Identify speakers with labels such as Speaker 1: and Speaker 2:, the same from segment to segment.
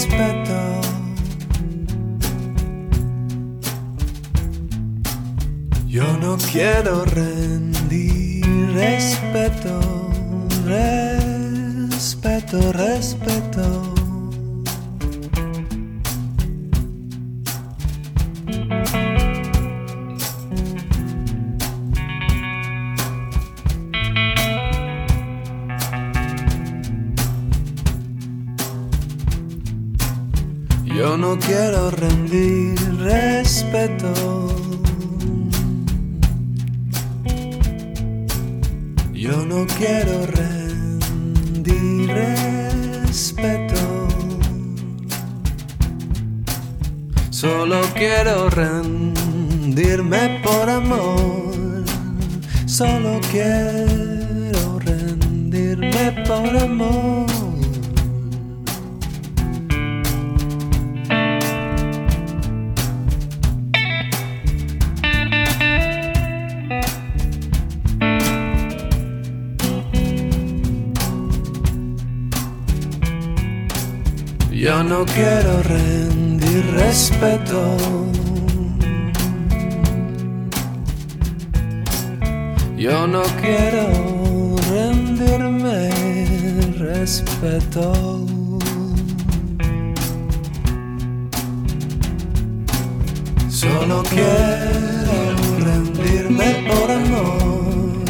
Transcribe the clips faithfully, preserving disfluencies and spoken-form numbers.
Speaker 1: respeto. Yo no quiero rendir respeto, respeto, respeto. Yo no quiero rendir respeto. Yo no quiero rendir respeto. Solo quiero rendirme por amor. Solo quiero rendirme por amor. Yo no quiero rendir respeto. Yo no quiero rendirme respeto. Solo quiero rendirme por amor.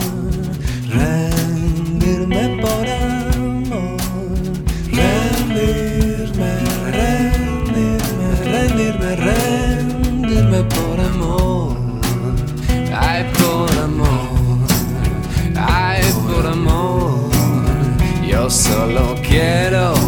Speaker 1: Rendirme por amor. Rendirme, rendirme, rendirme por amor. Ay, por amor. Ay, por amor. Yo solo quiero